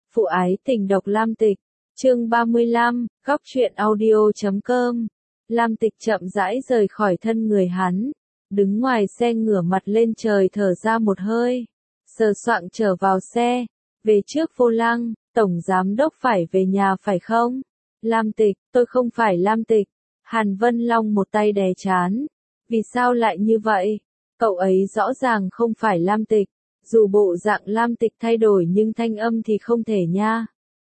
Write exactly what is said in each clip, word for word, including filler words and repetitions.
Phụ ái tình độc Lam Tịch, chương ba mươi lăm, góc truyện audio chấm com. Lam Tịch chậm rãi rời khỏi thân người hắn, đứng ngoài xe ngửa mặt lên trời thở ra một hơi, sờ soạng trở vào xe, về trước vô lăng, tổng giám đốc phải về nhà phải không? Lam Tịch, tôi không phải Lam Tịch. Hàn Vân Long một tay đè trán, vì sao lại như vậy? Cậu ấy rõ ràng không phải Lam Tịch. Dù bộ dạng Lam Tịch thay đổi nhưng thanh âm thì không thể nha.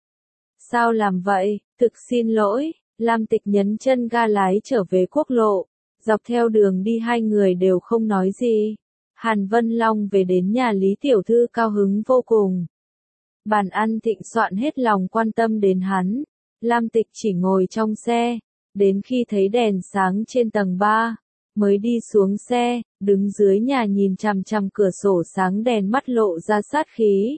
Sao làm vậy? Thực xin lỗi. Lam Tịch nhấn chân ga lái trở về quốc lộ. Dọc theo đường đi hai người đều không nói gì. Hàn Vân Long về đến nhà Lý Tiểu Thư cao hứng vô cùng. Bàn ăn thịnh soạn hết lòng quan tâm đến hắn. Lam Tịch chỉ ngồi trong xe, đến khi thấy đèn sáng trên tầng ba. Mới đi xuống xe, đứng dưới nhà nhìn chằm chằm cửa sổ sáng đèn mắt lộ ra sát khí.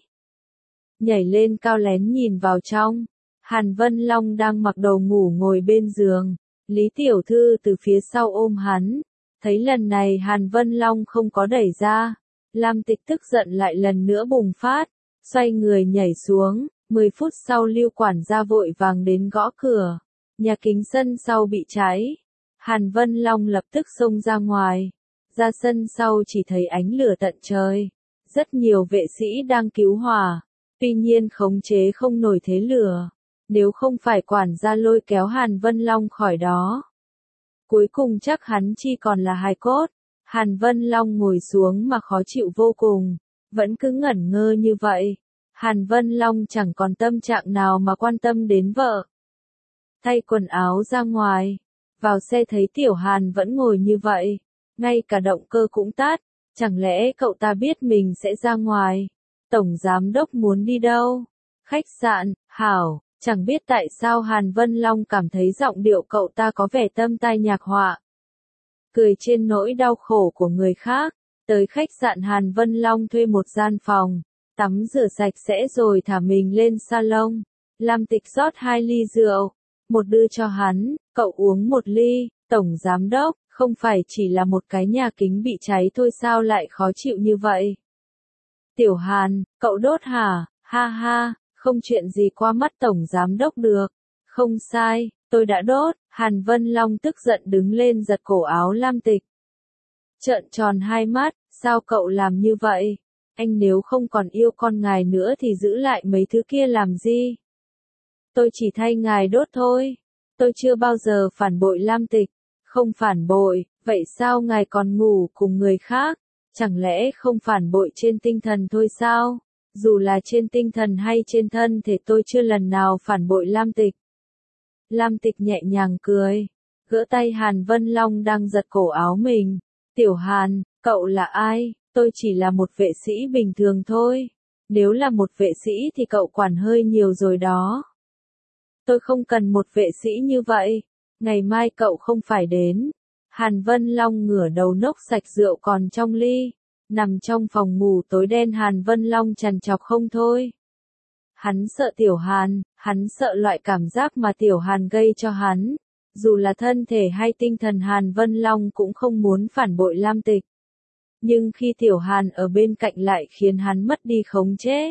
Nhảy lên cao lén nhìn vào trong. Hàn Vân Long đang mặc đồ ngủ ngồi bên giường. Lý Tiểu Thư từ phía sau ôm hắn. Thấy lần này Hàn Vân Long không có đẩy ra. Lam Tịch tức giận lại lần nữa bùng phát. Xoay người nhảy xuống. Mười phút sau Lưu quản gia vội vàng đến gõ cửa. Nhà kính sân sau bị cháy. Hàn Vân Long lập tức xông ra ngoài. Ra sân sau chỉ thấy ánh lửa tận trời. Rất nhiều vệ sĩ đang cứu hỏa. Tuy nhiên khống chế không nổi thế lửa. Nếu không phải quản gia lôi kéo Hàn Vân Long khỏi đó. Cuối cùng chắc hắn chỉ còn là hài cốt. Hàn Vân Long ngồi xuống mà khó chịu vô cùng. Vẫn cứ ngẩn ngơ như vậy. Hàn Vân Long chẳng còn tâm trạng nào mà quan tâm đến vợ. Thay quần áo ra ngoài. Vào xe thấy Tiểu Hàn vẫn ngồi như vậy, ngay cả động cơ cũng tắt, chẳng lẽ cậu ta biết mình sẽ ra ngoài? Tổng giám đốc muốn đi đâu? Khách sạn, hảo, chẳng biết tại sao Hàn Vân Long cảm thấy giọng điệu cậu ta có vẻ tâm tai nhạc họa. Cười trên nỗi đau khổ của người khác, tới khách sạn Hàn Vân Long thuê một gian phòng, tắm rửa sạch sẽ rồi thả mình lên salon. Lam Tịch rót hai ly rượu, một đưa cho hắn. Cậu uống một ly, tổng giám đốc, không phải chỉ là một cái nhà kính bị cháy thôi sao lại khó chịu như vậy? Tiểu Hàn, cậu đốt hả? Ha ha, không chuyện gì qua mắt tổng giám đốc được. Không sai, tôi đã đốt. Hàn Vân Long tức giận đứng lên giật cổ áo Lam Tịch. Trợn tròn hai mắt, sao cậu làm như vậy? Anh nếu không còn yêu con ngài nữa thì giữ lại mấy thứ kia làm gì? Tôi chỉ thay ngài đốt thôi. Tôi chưa bao giờ phản bội Lam Tịch. Không phản bội, vậy sao ngài còn ngủ cùng người khác? Chẳng lẽ không phản bội trên tinh thần thôi sao? Dù là trên tinh thần hay trên thân thể tôi chưa lần nào phản bội Lam Tịch. Lam Tịch nhẹ nhàng cười, gỡ tay Hàn Vân Long đang giật cổ áo mình. Tiểu Hàn, cậu là ai? Tôi chỉ là một vệ sĩ bình thường thôi. Nếu là một vệ sĩ thì cậu quản hơi nhiều rồi đó. Tôi không cần một vệ sĩ như vậy. Ngày mai cậu không phải đến. Hàn Vân Long ngửa đầu nốc sạch rượu còn trong ly. Nằm trong phòng ngủ tối đen Hàn Vân Long trằn trọc không thôi. Hắn sợ Tiểu Hàn, hắn sợ loại cảm giác mà Tiểu Hàn gây cho hắn. Dù là thân thể hay tinh thần Hàn Vân Long cũng không muốn phản bội Lam Tịch. Nhưng khi Tiểu Hàn ở bên cạnh lại khiến hắn mất đi khống chế.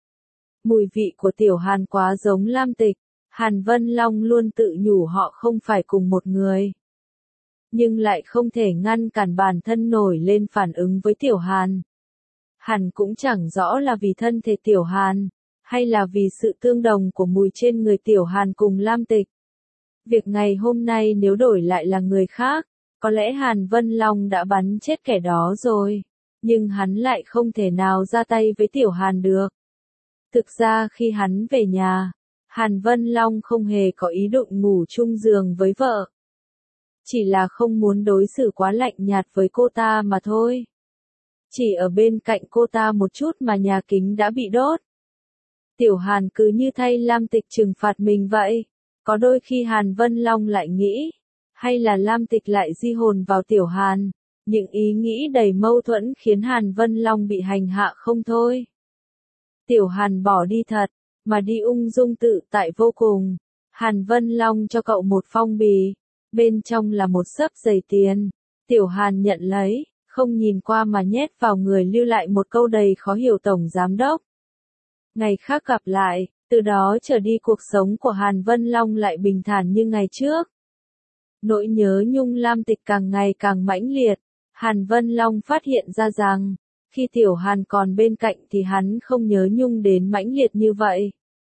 Mùi vị của Tiểu Hàn quá giống Lam Tịch. Hàn Vân Long luôn tự nhủ họ không phải cùng một người. Nhưng lại không thể ngăn cản bản thân nổi lên phản ứng với Tiểu Hàn. Hẳn cũng chẳng rõ là vì thân thể Tiểu Hàn, hay là vì sự tương đồng của mùi trên người Tiểu Hàn cùng Lam Tịch. Việc ngày hôm nay nếu đổi lại là người khác, có lẽ Hàn Vân Long đã bắn chết kẻ đó rồi. Nhưng hắn lại không thể nào ra tay với Tiểu Hàn được. Thực ra khi hắn về nhà, Hàn Vân Long không hề có ý định ngủ chung giường với vợ. Chỉ là không muốn đối xử quá lạnh nhạt với cô ta mà thôi. Chỉ ở bên cạnh cô ta một chút mà nhà kính đã bị đốt. Tiểu Hàn cứ như thay Lam Tịch trừng phạt mình vậy. Có đôi khi Hàn Vân Long lại nghĩ, hay là Lam Tịch lại di hồn vào Tiểu Hàn. Những ý nghĩ đầy mâu thuẫn khiến Hàn Vân Long bị hành hạ không thôi. Tiểu Hàn bỏ đi thật. Mà đi ung dung tự tại vô cùng. Hàn Vân Long cho cậu một phong bì. Bên trong là một xấp giấy tiền. Tiểu Hàn nhận lấy, không nhìn qua mà nhét vào người lưu lại một câu đầy khó hiểu tổng giám đốc. Ngày khác gặp lại, Từ đó trở đi cuộc sống của Hàn Vân Long lại bình thản như ngày trước. Nỗi nhớ nhung Lam Tịch càng ngày càng mãnh liệt. Hàn Vân Long phát hiện ra rằng, khi Tiểu Hàn còn bên cạnh thì hắn không nhớ nhung đến mãnh liệt như vậy.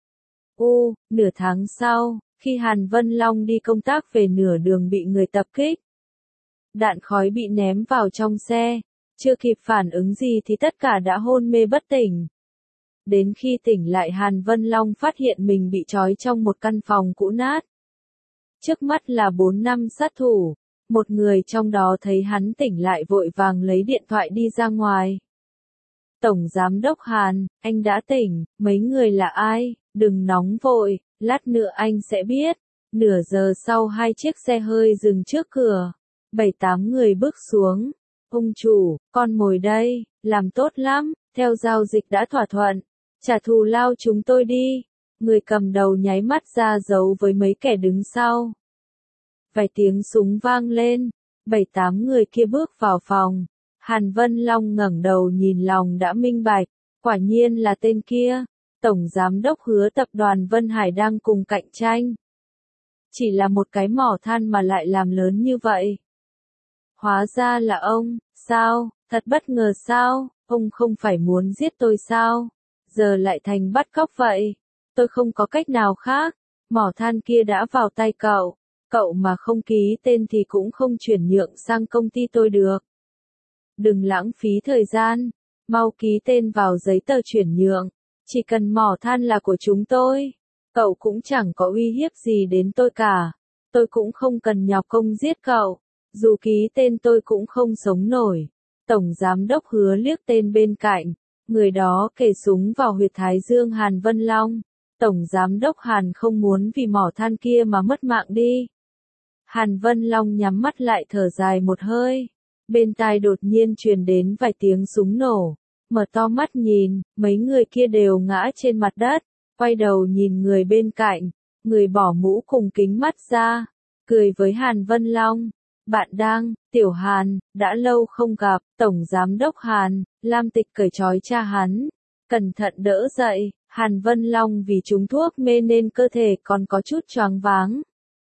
U, nửa tháng sau, khi Hàn Vân Long đi công tác về nửa đường bị người tập kích. Đạn khói bị ném vào trong xe, chưa kịp phản ứng gì thì tất cả đã hôn mê bất tỉnh. Đến khi tỉnh lại Hàn Vân Long phát hiện mình bị trói trong một căn phòng cũ nát. Trước mắt là bốn năm sát thủ, một người trong đó thấy hắn tỉnh lại vội vàng lấy điện thoại đi ra ngoài. Tổng Giám đốc Hàn, anh đã tỉnh, mấy người là ai, đừng nóng vội, lát nữa anh sẽ biết. Nửa giờ sau hai chiếc xe hơi dừng trước cửa, bảy tám người bước xuống. Ông chủ, con mồi đây, làm tốt lắm, theo giao dịch đã thỏa thuận, trả thù lao chúng tôi đi. Người cầm đầu nháy mắt ra dấu với mấy kẻ đứng sau. Vài tiếng súng vang lên, bảy tám người kia bước vào phòng. Hàn Vân Long ngẩng đầu nhìn lòng đã minh bạch, quả nhiên là tên kia, Tổng Giám đốc Hứa tập đoàn Vân Hải đang cùng cạnh tranh. Chỉ là một cái mỏ than mà lại làm lớn như vậy. Hóa ra là ông, sao, thật bất ngờ sao, ông không phải muốn giết tôi sao, giờ lại thành bắt cóc vậy, tôi không có cách nào khác, mỏ than kia đã vào tay cậu, cậu mà không ký tên thì cũng không chuyển nhượng sang công ty tôi được. Đừng lãng phí thời gian, mau ký tên vào giấy tờ chuyển nhượng, chỉ cần mỏ than là của chúng tôi, cậu cũng chẳng có uy hiếp gì đến tôi cả, tôi cũng không cần nhọc công giết cậu, dù ký tên tôi cũng không sống nổi. Tổng Giám đốc Hứa liếc tên bên cạnh, người đó kề súng vào huyệt thái dương Hàn Vân Long. Tổng Giám đốc Hàn không muốn vì mỏ than kia mà mất mạng đi. Hàn Vân Long nhắm mắt lại thở dài một hơi. Bên tai đột nhiên truyền đến vài tiếng súng nổ. Mở to mắt nhìn, mấy người kia đều ngã trên mặt đất. Quay đầu nhìn người bên cạnh, người bỏ mũ cùng kính mắt ra. Cười với Hàn Vân Long. Bạn đang, Tiểu Hàn, đã lâu không gặp, Tổng Giám đốc Hàn, Lam Tịch cởi trói cha hắn. Cẩn thận đỡ dậy, Hàn Vân Long vì trúng thuốc mê nên cơ thể còn có chút choáng váng.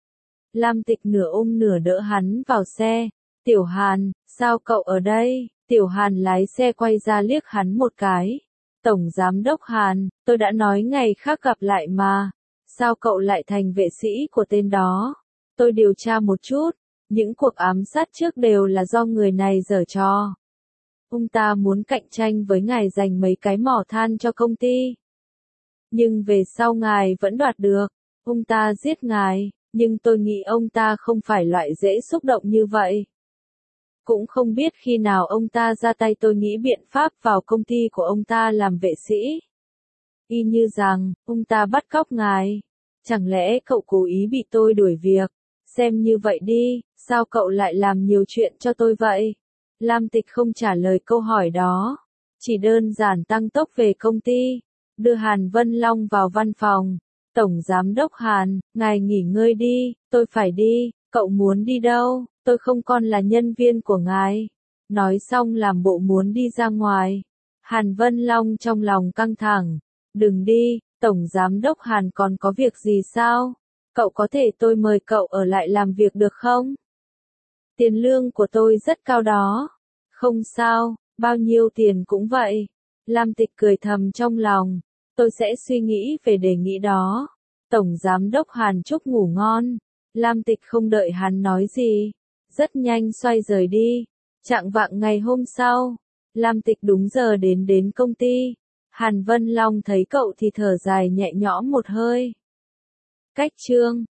Lam Tịch nửa ôm nửa đỡ hắn vào xe. Tiểu Hàn, sao cậu ở đây? Tiểu Hàn lái xe quay ra liếc hắn một cái. Tổng Giám đốc Hàn, tôi đã nói ngày khác gặp lại mà. Sao cậu lại thành vệ sĩ của tên đó? Tôi điều tra một chút. Những cuộc ám sát trước đều là do người này giở trò. Ông ta muốn cạnh tranh với ngài giành mấy cái mỏ than cho công ty. Nhưng về sau ngài vẫn đoạt được. Ông ta giết ngài, nhưng tôi nghĩ ông ta không phải loại dễ xúc động như vậy. Cũng không biết khi nào ông ta ra tay tôi nghĩ biện pháp vào công ty của ông ta làm vệ sĩ. Y như rằng, ông ta bắt cóc ngài. Chẳng lẽ cậu cố ý bị tôi đuổi việc? Xem như vậy đi, sao cậu lại làm nhiều chuyện cho tôi vậy? Lam Tịch không trả lời câu hỏi đó. Chỉ đơn giản tăng tốc về công ty. Đưa Hàn Vân Long vào văn phòng. Tổng Giám đốc Hàn, ngài nghỉ ngơi đi, tôi phải đi, cậu muốn đi đâu, tôi không còn là nhân viên của ngài. Nói xong làm bộ muốn đi ra ngoài. Hàn Vân Long trong lòng căng thẳng. Đừng đi, Tổng Giám đốc Hàn còn có việc gì sao? Cậu có thể tôi mời cậu ở lại làm việc được không? Tiền lương của tôi rất cao đó. Không sao, bao nhiêu tiền cũng vậy. Lam Tịch cười thầm trong lòng. Tôi sẽ suy nghĩ về đề nghị đó. Tổng Giám đốc Hàn chúc ngủ ngon. Lam Tịch không đợi hắn nói gì. Rất nhanh xoay rời đi. Chạng vạng ngày hôm sau. Lam Tịch đúng giờ đến đến công ty. Hàn Vân Long thấy cậu thì thở dài nhẹ nhõm một hơi. Cách chương